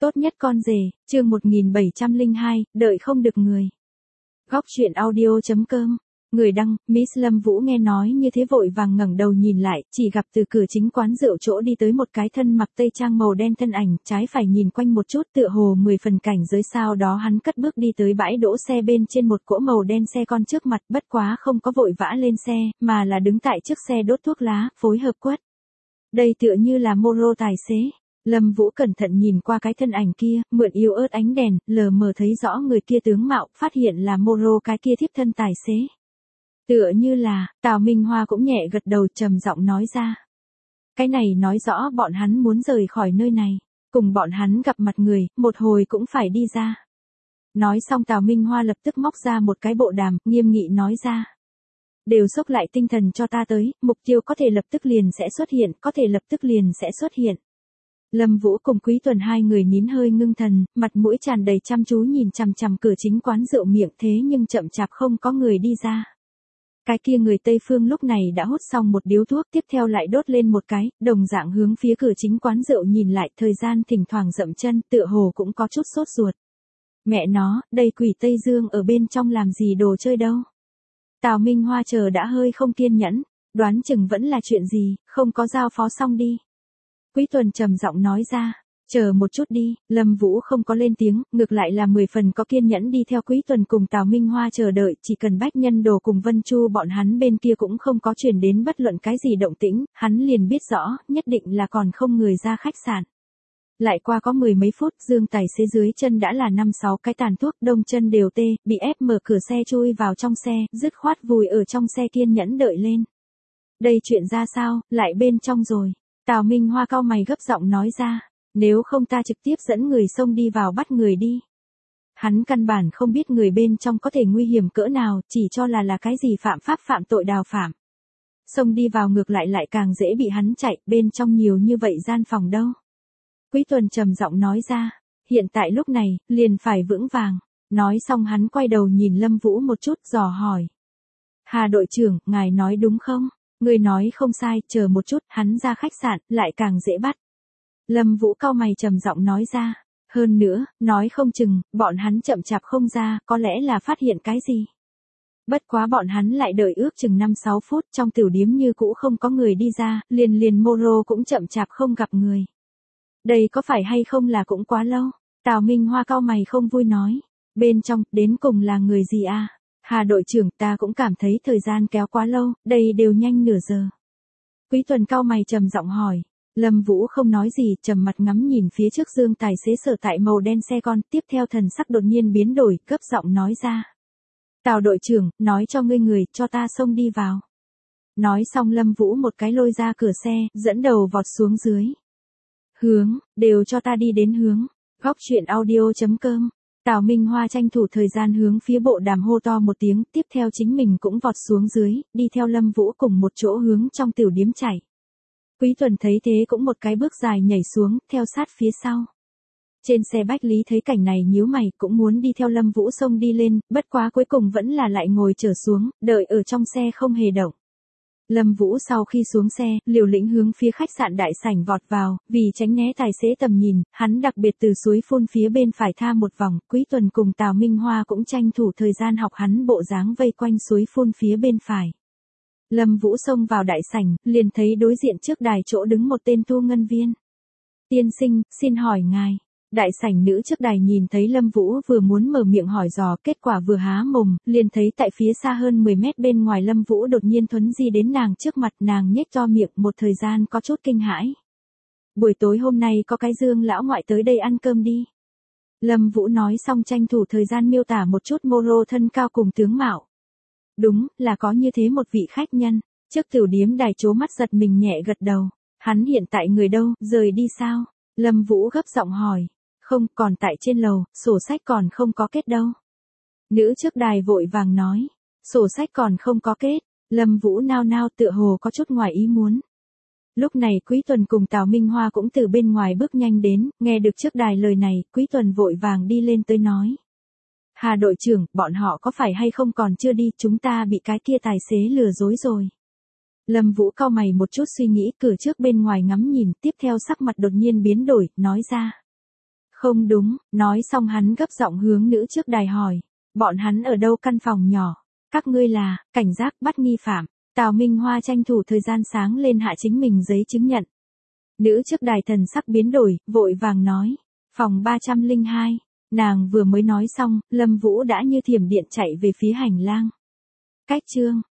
Tốt nhất con rể, chương 1702, đợi không được người. Góc truyện audio.com. Người đăng, Miss Lâm Vũ nghe nói như thế vội vàng ngẩng đầu nhìn lại, chỉ gặp từ cửa chính quán rượu chỗ đi tới một cái thân mặc tây trang màu đen thân ảnh, trái phải nhìn quanh một chút tựa hồ 10 phần cảnh giới, sau đó hắn cất bước đi tới bãi đỗ xe bên trên một cỗ màu đen xe con trước mặt, bất quá không có vội vã lên xe, mà là đứng tại trước xe đốt thuốc lá, phối hợp quất. Đây tựa như là Moro tài xế. Lâm Vũ cẩn thận nhìn qua cái thân ảnh kia, mượn yếu ớt ánh đèn, lờ mờ thấy rõ người kia tướng mạo, phát hiện là Moro cái kia thiếp thân tài xế. Tựa như là, Tào Minh Hoa cũng nhẹ gật đầu trầm giọng nói ra. Cái này nói rõ bọn hắn muốn rời khỏi nơi này, cùng bọn hắn gặp mặt người, một hồi cũng phải đi ra. Nói xong Tào Minh Hoa lập tức móc ra một cái bộ đàm, nghiêm nghị nói ra. Đều xốc lại tinh thần cho ta tới, mục tiêu có thể lập tức liền sẽ xuất hiện, có thể lập tức liền sẽ xuất hiện. Lâm Vũ cùng Quý Tuần hai người nín hơi ngưng thần, mặt mũi tràn đầy chăm chú nhìn chằm chằm cửa chính quán rượu miệng, thế nhưng chậm chạp không có người đi ra. Cái kia người Tây Phương lúc này đã hút xong một điếu thuốc, tiếp theo lại đốt lên một cái, đồng dạng hướng phía cửa chính quán rượu nhìn lại, thời gian thỉnh thoảng dậm chân, tựa hồ cũng có chút sốt ruột. Mẹ nó, đây quỷ Tây Dương ở bên trong làm gì đồ chơi đâu. Tào Minh Hoa chờ đã hơi không kiên nhẫn, đoán chừng vẫn là chuyện gì, không có giao phó xong đi. Quý Tuần trầm giọng nói ra, chờ một chút đi. Lâm Vũ không có lên tiếng, ngược lại là 10 phần có kiên nhẫn đi theo Quý Tuần cùng Tào Minh Hoa chờ đợi, chỉ cần Bách Nhân Đồ cùng Vân Chu bọn hắn bên kia cũng không có truyền đến bất luận cái gì động tĩnh, hắn liền biết rõ, nhất định là còn không người ra khách sạn. Lại qua có 10 mấy phút, Dương tài xế dưới chân đã là 5-6 cái tàn thuốc, đông chân đều tê, bị ép mở cửa xe chui vào trong xe, dứt khoát vùi ở trong xe kiên nhẫn đợi lên. Đây chuyện ra sao, lại bên trong rồi. Tào Minh Hoa cau mày gấp giọng nói ra, nếu không ta trực tiếp dẫn người xông đi vào bắt người đi. Hắn căn bản không biết người bên trong có thể nguy hiểm cỡ nào, chỉ cho là cái gì phạm pháp phạm tội đào phạm. Xông đi vào ngược lại càng dễ bị hắn chạy, bên trong nhiều như vậy gian phòng đâu. Quý Tuần trầm giọng nói ra, hiện tại lúc này, liền phải vững vàng. Nói xong hắn quay đầu nhìn Lâm Vũ một chút, dò hỏi. Hà đội trưởng, ngài nói đúng không? Người nói không sai, chờ một chút, hắn ra khách sạn, lại càng dễ bắt. Lâm Vũ cau mày trầm giọng nói ra. Hơn nữa, nói không chừng, bọn hắn chậm chạp không ra, có lẽ là phát hiện cái gì. Bất quá bọn hắn lại đợi ước chừng 5-6 phút, trong tiểu điếm như cũ không có người đi ra, liền Moro cũng chậm chạp không gặp người. Đây có phải hay không là cũng quá lâu. Tào Minh Hoa cau mày không vui nói. Bên trong, đến cùng là người gì à? Hà đội trưởng, ta cũng cảm thấy thời gian kéo quá lâu, đây đều nhanh nửa giờ. Quý Tuần cau mày trầm giọng hỏi. Lâm Vũ không nói gì, trầm mặt ngắm nhìn phía trước Dương tài xế sở tại màu đen xe con, tiếp theo thần sắc đột nhiên biến đổi, cấp giọng nói ra. Tào đội trưởng, nói cho ngươi người, cho ta xông đi vào. Nói xong Lâm Vũ một cái lôi ra cửa xe, dẫn đầu vọt xuống dưới. Hướng, đều cho ta đi đến hướng. Góc truyện audio.com. Tào Minh Hoa tranh thủ thời gian hướng phía bộ đàm hô to một tiếng, tiếp theo chính mình cũng vọt xuống dưới, đi theo Lâm Vũ cùng một chỗ hướng trong tiểu điếm chạy. Quý Tuần thấy thế cũng một cái bước dài nhảy xuống, theo sát phía sau. Trên xe Bách Lý thấy cảnh này nhíu mày, cũng muốn đi theo Lâm Vũ xông đi lên, bất quá cuối cùng vẫn là lại ngồi trở xuống, đợi ở trong xe không hề động. Lâm Vũ sau khi xuống xe, liều lĩnh hướng phía khách sạn đại sảnh vọt vào, vì tránh né tài xế tầm nhìn, hắn đặc biệt từ suối phun phía bên phải tha một vòng, Quý Tuần cùng Tào Minh Hoa cũng tranh thủ thời gian học hắn bộ dáng vây quanh suối phun phía bên phải. Lâm Vũ xông vào đại sảnh, liền thấy đối diện trước đài chỗ đứng một tên thu ngân viên. Tiên sinh, xin hỏi ngài. Đại sảnh nữ trước đài nhìn thấy Lâm Vũ vừa muốn mở miệng hỏi dò, kết quả vừa há mồm, liền thấy tại phía xa hơn 10 mét bên ngoài Lâm Vũ đột nhiên thuấn di đến nàng trước mặt, nàng nhếch to miệng, một thời gian có chút kinh hãi. Buổi tối hôm nay có cái Dương lão ngoại tới đây ăn cơm đi. Lâm Vũ nói xong tranh thủ thời gian miêu tả một chút Moro thân cao cùng tướng mạo. Đúng, là có như thế một vị khách nhân. Trước tiểu điếm đài chố mắt giật mình nhẹ gật đầu. Hắn hiện tại người đâu, rời đi sao? Lâm Vũ gấp giọng hỏi. Không, còn tại trên lầu, sổ sách còn không có kết đâu. Nữ trước đài vội vàng nói. Sổ sách còn không có kết. Lâm Vũ nao nao tựa hồ có chút ngoài ý muốn. Lúc này Quý Tuần cùng Tào Minh Hoa cũng từ bên ngoài bước nhanh đến, nghe được trước đài lời này, Quý Tuần vội vàng đi lên tới nói. Hà đội trưởng, bọn họ có phải hay không còn chưa đi, chúng ta bị cái kia tài xế lừa dối rồi. Lâm Vũ cau mày một chút suy nghĩ, cửa trước bên ngoài ngắm nhìn, tiếp theo sắc mặt đột nhiên biến đổi, nói ra. Không đúng, nói xong hắn gấp giọng hướng nữ trước đài hỏi. Bọn hắn ở đâu căn phòng nhỏ? Các ngươi là, cảnh giác bắt nghi phạm. Tào Minh Hoa tranh thủ thời gian sáng lên hạ chính mình giấy chứng nhận. Nữ trước đài thần sắc biến đổi, vội vàng nói. Phòng 302. Nàng vừa mới nói xong, Lâm Vũ đã như thiểm điện chạy về phía hành lang. Cách chương